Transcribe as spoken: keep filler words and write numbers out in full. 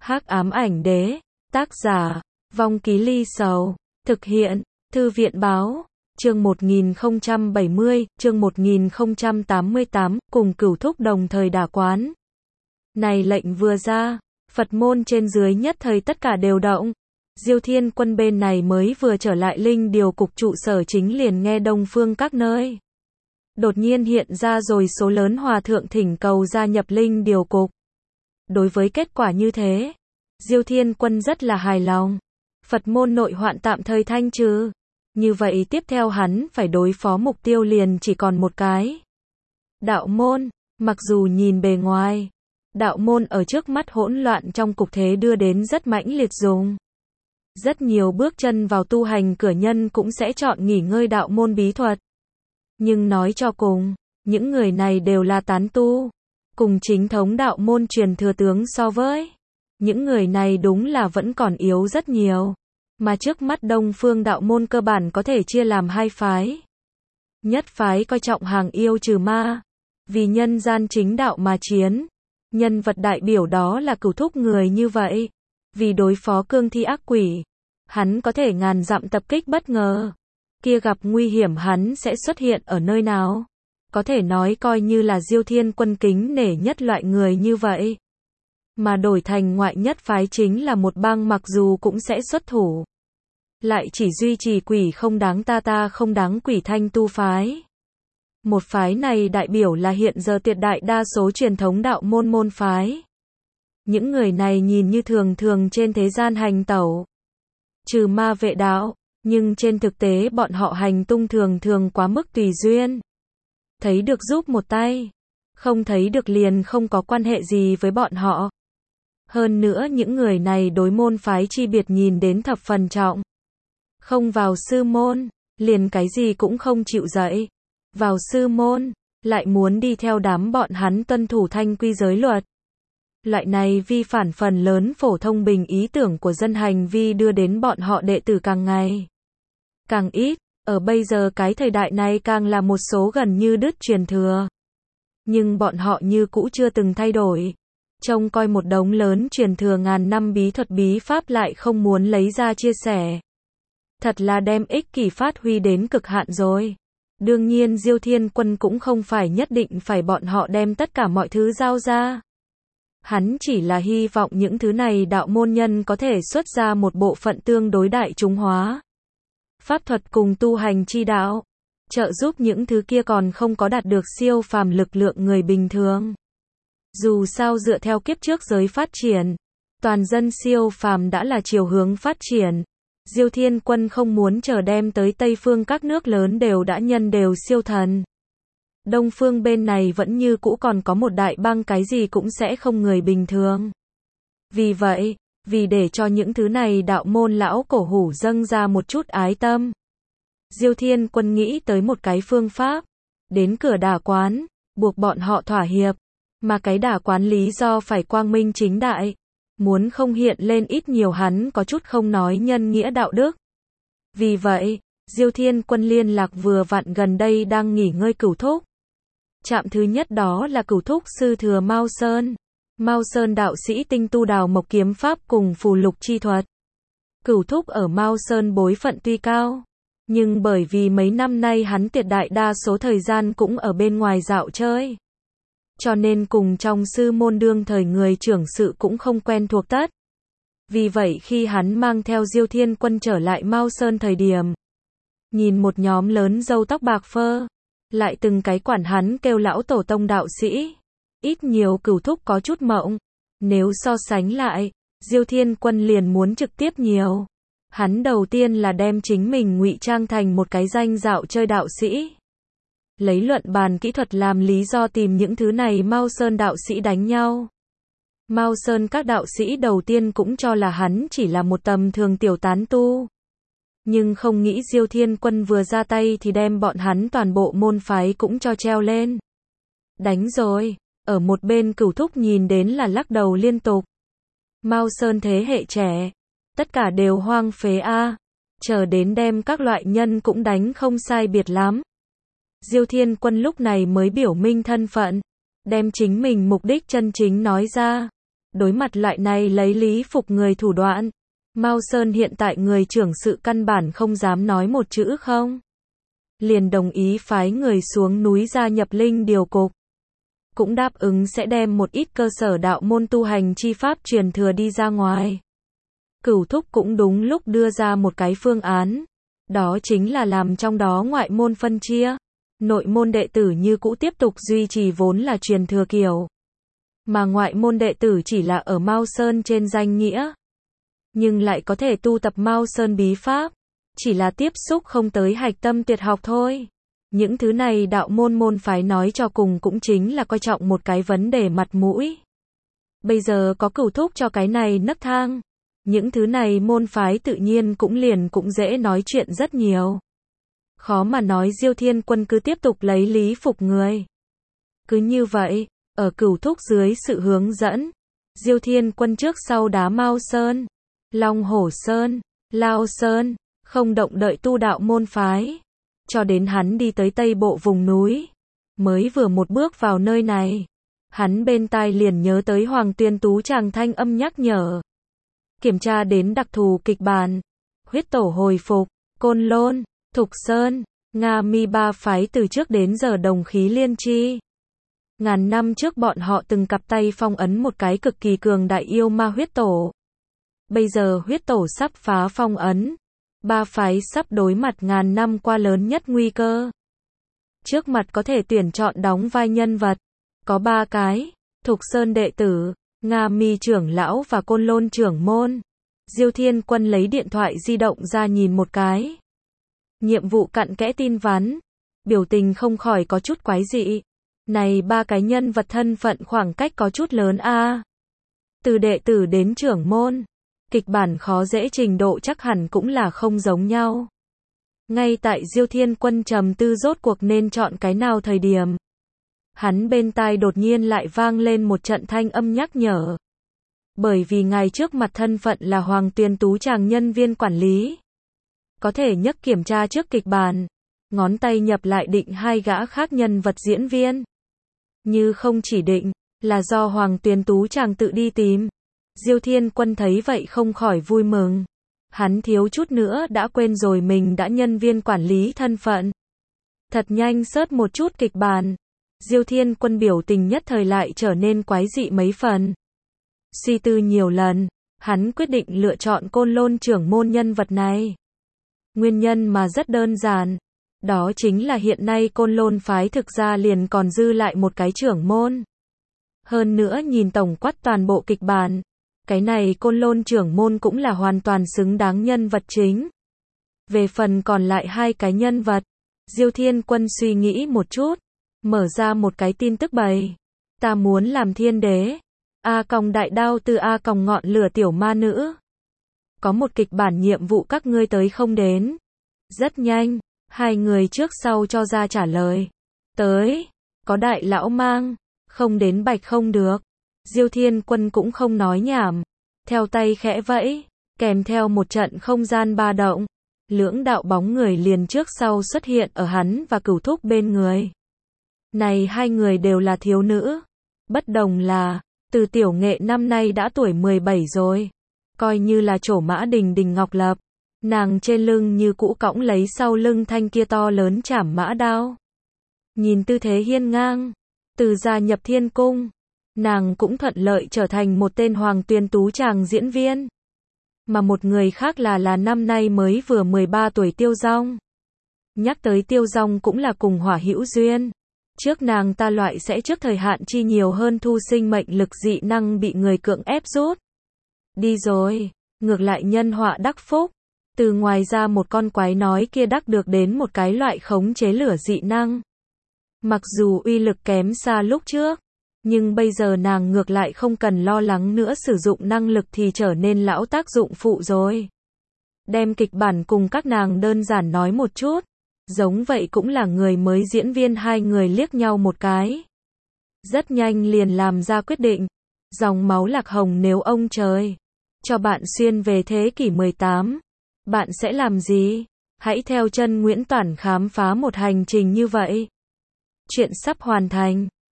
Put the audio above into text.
Hắc ám ảnh đế, tác giả, Vong Ký Ly Sầu, thực hiện, Thư viện báo, chương một nghìn không trăm bảy mươi, chương một nghìn không trăm tám mươi tám, cùng Cửu Thúc đồng thời đả quán. Này lệnh vừa ra, Phật môn trên dưới nhất thời tất cả đều động. Diêu Thiên Quân bên này mới vừa trở lại Linh Điều cục trụ sở chính liền nghe Đông Phương các nơi đột nhiên hiện ra rồi số lớn hòa thượng thỉnh cầu gia nhập Linh Điều cục. Đối với kết quả như thế, Diêu Thiên Quân rất là hài lòng. Phật môn nội hoạn tạm thời thanh trừ. Như vậy tiếp theo hắn phải đối phó mục tiêu liền chỉ còn một cái. Đạo môn, mặc dù nhìn bề ngoài, đạo môn ở trước mắt hỗn loạn trong cục thế đưa đến rất mãnh liệt dùng. Rất nhiều bước chân vào tu hành cửa nhân cũng sẽ chọn nghỉ ngơi đạo môn bí thuật. Nhưng nói cho cùng, những người này đều là tán tu. Cùng chính thống đạo môn truyền thừa tướng so với, những người này đúng là vẫn còn yếu rất nhiều. Mà trước mắt Đông Phương đạo môn cơ bản có thể chia làm hai phái. Nhất phái coi trọng hàng yêu trừ ma, vì nhân gian chính đạo mà chiến. Nhân vật đại biểu đó là Cửu Thúc người như vậy. Vì đối phó cương thi ác quỷ, hắn có thể ngàn dặm tập kích bất ngờ. Kia gặp nguy hiểm hắn sẽ xuất hiện ở nơi nào? Có thể nói coi như là Diêu Thiên Quân kính nể nhất loại người như vậy. Mà đổi thành ngoại nhất phái chính là một bang mặc dù cũng sẽ xuất thủ, lại chỉ duy trì quỷ không đáng ta ta không đáng quỷ thanh tu phái. Một phái này đại biểu là hiện giờ tuyệt đại đa số truyền thống đạo môn môn phái. Những người này nhìn như thường thường trên thế gian hành tẩu, trừ ma vệ đạo, nhưng trên thực tế bọn họ hành tung thường thường quá mức tùy duyên. Thấy được giúp một tay, không thấy được liền không có quan hệ gì với bọn họ. Hơn nữa những người này đối môn phái chi biệt nhìn đến thập phần trọng. Không vào sư môn, liền cái gì cũng không chịu dạy. Vào sư môn, lại muốn đi theo đám bọn hắn tuân thủ thanh quy giới luật. Loại này vi phản phần lớn phổ thông bình ý tưởng của dân hành vi đưa đến bọn họ đệ tử càng ngày càng ít. Ở bây giờ cái thời đại này càng là một số gần như đứt truyền thừa. Nhưng bọn họ như cũ chưa từng thay đổi. Trông coi một đống lớn truyền thừa ngàn năm bí thuật bí pháp lại không muốn lấy ra chia sẻ. Thật là đem ích kỷ phát huy đến cực hạn rồi. Đương nhiên Diêu Thiên Quân cũng không phải nhất định phải bọn họ đem tất cả mọi thứ giao ra. Hắn chỉ là hy vọng những thứ này đạo môn nhân có thể xuất ra một bộ phận tương đối đại chúng hóa. Pháp thuật cùng tu hành chi đạo, trợ giúp những thứ kia còn không có đạt được siêu phàm lực lượng người bình thường. Dù sao dựa theo kiếp trước giới phát triển, toàn dân siêu phàm đã là chiều hướng phát triển. Diêu Thiên Quân không muốn chờ đem tới Tây Phương các nước lớn đều đã nhân đều siêu thần. Đông Phương bên này vẫn như cũ còn có một đại bang cái gì cũng sẽ không người bình thường. Vì vậy, vì để cho những thứ này đạo môn lão cổ hủ dâng ra một chút ái tâm, Diêu Thiên Quân nghĩ tới một cái phương pháp, đến cửa đả quán, buộc bọn họ thỏa hiệp, mà cái đả quán lý do phải quang minh chính đại, muốn không hiện lên ít nhiều hắn có chút không nói nhân nghĩa đạo đức. Vì vậy, Diêu Thiên Quân liên lạc vừa vặn gần đây đang nghỉ ngơi Cửu Thúc. Trạm thứ nhất đó là Cửu Thúc sư thừa Mao Sơn. Mao Sơn đạo sĩ tinh tu đào mộc kiếm pháp cùng phù lục chi thuật. Cửu Thúc ở Mao Sơn bối phận tuy cao, nhưng bởi vì mấy năm nay hắn tuyệt đại đa số thời gian cũng ở bên ngoài dạo chơi, cho nên cùng trong sư môn đương thời người trưởng sự cũng không quen thuộc tất. Vì vậy khi hắn mang theo Diêu Thiên Quân trở lại Mao Sơn thời điểm, nhìn một nhóm lớn râu tóc bạc phơ, lại từng cái quản hắn kêu lão tổ tông đạo sĩ, ít nhiều Cửu Thúc có chút mộng. Nếu so sánh lại, Diêu Thiên Quân liền muốn trực tiếp nhiều. Hắn đầu tiên là đem chính mình ngụy trang thành một cái danh dạo chơi đạo sĩ, lấy luận bàn kỹ thuật làm lý do tìm những thứ này Mao Sơn đạo sĩ đánh nhau. Mao Sơn các đạo sĩ đầu tiên cũng cho là hắn chỉ là một tầm thường tiểu tán tu. Nhưng không nghĩ Diêu Thiên Quân vừa ra tay thì đem bọn hắn toàn bộ môn phái cũng cho treo lên. Đánh rồi, ở một bên Cửu Thúc nhìn đến là lắc đầu liên tục. Mao Sơn thế hệ trẻ, tất cả đều hoang phế a, chờ đến đem các loại nhân cũng đánh không sai biệt lắm. Diêu Thiên Quân lúc này mới biểu minh thân phận, đem chính mình mục đích chân chính nói ra. Đối mặt loại này lấy lý phục người thủ đoạn, Mao Sơn hiện tại người trưởng sự căn bản không dám nói một chữ không. Liền đồng ý phái người xuống núi gia nhập linh điều cục. Cũng đáp ứng sẽ đem một ít cơ sở đạo môn tu hành chi pháp truyền thừa đi ra ngoài. Cửu thúc cũng đúng lúc đưa ra một cái phương án. Đó chính là làm trong đó ngoại môn phân chia. Nội môn đệ tử như cũ tiếp tục duy trì vốn là truyền thừa kiểu. Mà ngoại môn đệ tử chỉ là ở Mao Sơn trên danh nghĩa. Nhưng lại có thể tu tập Mao Sơn bí pháp. Chỉ là tiếp xúc không tới hạch tâm tuyệt học thôi. Những thứ này đạo môn môn phái nói cho cùng cũng chính là coi trọng một cái vấn đề mặt mũi. Bây giờ có Cửu thúc cho cái này nấc thang. Những thứ này môn phái tự nhiên cũng liền cũng dễ nói chuyện rất nhiều. Khó mà nói Diêu Thiên Quân cứ tiếp tục lấy lý phục người. Cứ như vậy, ở Cửu thúc dưới sự hướng dẫn, Diêu Thiên Quân trước sau đá Mao Sơn, Long Hổ Sơn, Lao Sơn, không động đợi tu đạo môn phái. Cho đến hắn đi tới tây bộ vùng núi. Mới vừa một bước vào nơi này. Hắn bên tai liền nhớ tới Hoàng Tuyên Tú chàng thanh âm nhắc nhở. Kiểm tra đến đặc thù kịch bản. Huyết tổ hồi phục, Côn Lôn, Thục Sơn, Nga Mi ba phái từ trước đến giờ đồng khí liên chi. Ngàn năm trước bọn họ từng cặp tay phong ấn một cái cực kỳ cường đại yêu ma huyết tổ. Bây giờ huyết tổ sắp phá phong ấn. Ba phái sắp đối mặt ngàn năm qua lớn nhất nguy cơ. Trước mặt có thể tuyển chọn đóng vai nhân vật. Có ba cái. Thục Sơn đệ tử, Nga Mi trưởng lão và Côn Lôn trưởng môn. Diêu Thiên Quân lấy điện thoại di động ra nhìn một cái. Nhiệm vụ cặn kẽ tin vắn. Biểu tình không khỏi có chút quái dị. Này ba cái nhân vật thân phận khoảng cách có chút lớn a. Từ đệ tử đến trưởng môn. Kịch bản khó dễ trình độ chắc hẳn cũng là không giống nhau. Ngay tại Diêu Thiên Quân trầm tư rốt cuộc nên chọn cái nào thời điểm. Hắn bên tai đột nhiên lại vang lên một trận thanh âm nhắc nhở. Bởi vì ngài trước mặt thân phận là Hoàng Tuyên Tú chàng nhân viên quản lý. Có thể nhấc kiểm tra trước kịch bản. Ngón tay nhập lại định hai gã khác nhân vật diễn viên. Như không chỉ định, là do Hoàng Tuyên Tú chàng tự đi tìm. Diêu Thiên Quân thấy vậy không khỏi vui mừng. Hắn thiếu chút nữa đã quên rồi mình đã nhân viên quản lý thân phận. Thật nhanh search một chút kịch bản. Diêu Thiên Quân biểu tình nhất thời lại trở nên quái dị mấy phần. Suy tư nhiều lần, hắn quyết định lựa chọn Côn Lôn trưởng môn nhân vật này. Nguyên nhân mà rất đơn giản. Đó chính là hiện nay Côn Lôn phái thực ra liền còn dư lại một cái trưởng môn. Hơn nữa nhìn tổng quát toàn bộ kịch bản. Cái này Côn Lôn trưởng môn cũng là hoàn toàn xứng đáng nhân vật chính. Về phần còn lại hai cái nhân vật, Diêu Thiên Quân suy nghĩ một chút, mở ra một cái tin tức bày. Ta muốn làm thiên đế. A còng đại đao từ A còng ngọn lửa tiểu ma nữ. Có một kịch bản nhiệm vụ các ngươi tới không đến. Rất nhanh, hai người trước sau cho ra trả lời. Tới, có đại lão mang, không đến bạch không được. Diêu Thiên Quân cũng không nói nhảm, theo tay khẽ vẫy, kèm theo một trận không gian ba động, lưỡng đạo bóng người liền trước sau xuất hiện ở hắn và Cửu thúc bên người. Này hai người đều là thiếu nữ, bất đồng là, Từ Tiểu Nghệ năm nay đã tuổi mười bảy rồi, coi như là trổ mã đình đình ngọc lập, nàng trên lưng như cũ cõng lấy sau lưng thanh kia to lớn trảm mã đao. Nhìn tư thế hiên ngang, từ gia nhập thiên cung. Nàng cũng thuận lợi trở thành một tên Hoàng Tuyên Tú chàng diễn viên. Mà một người khác là là năm nay mới vừa mười ba tuổi Tiêu Dong. Nhắc tới Tiêu Dong cũng là cùng hỏa hữu duyên. Trước nàng ta loại sẽ trước thời hạn chi nhiều hơn thu sinh mệnh lực dị năng bị người cưỡng ép rút. Đi rồi, ngược lại nhân họa đắc phúc. Từ ngoài ra một con quái nói kia đắc được đến một cái loại khống chế lửa dị năng. Mặc dù uy lực kém xa lúc trước. Nhưng bây giờ nàng ngược lại không cần lo lắng nữa sử dụng năng lực thì trở nên lão tác dụng phụ rồi. Đem kịch bản cùng các nàng đơn giản nói một chút. Giống vậy cũng là người mới diễn viên hai người liếc nhau một cái. Rất nhanh liền làm ra quyết định. Dòng máu lạc hồng nếu ông trời cho bạn xuyên về thế kỷ mười tám. Bạn sẽ làm gì? Hãy theo chân Nguyễn Toản khám phá một hành trình như vậy. Chuyện sắp hoàn thành.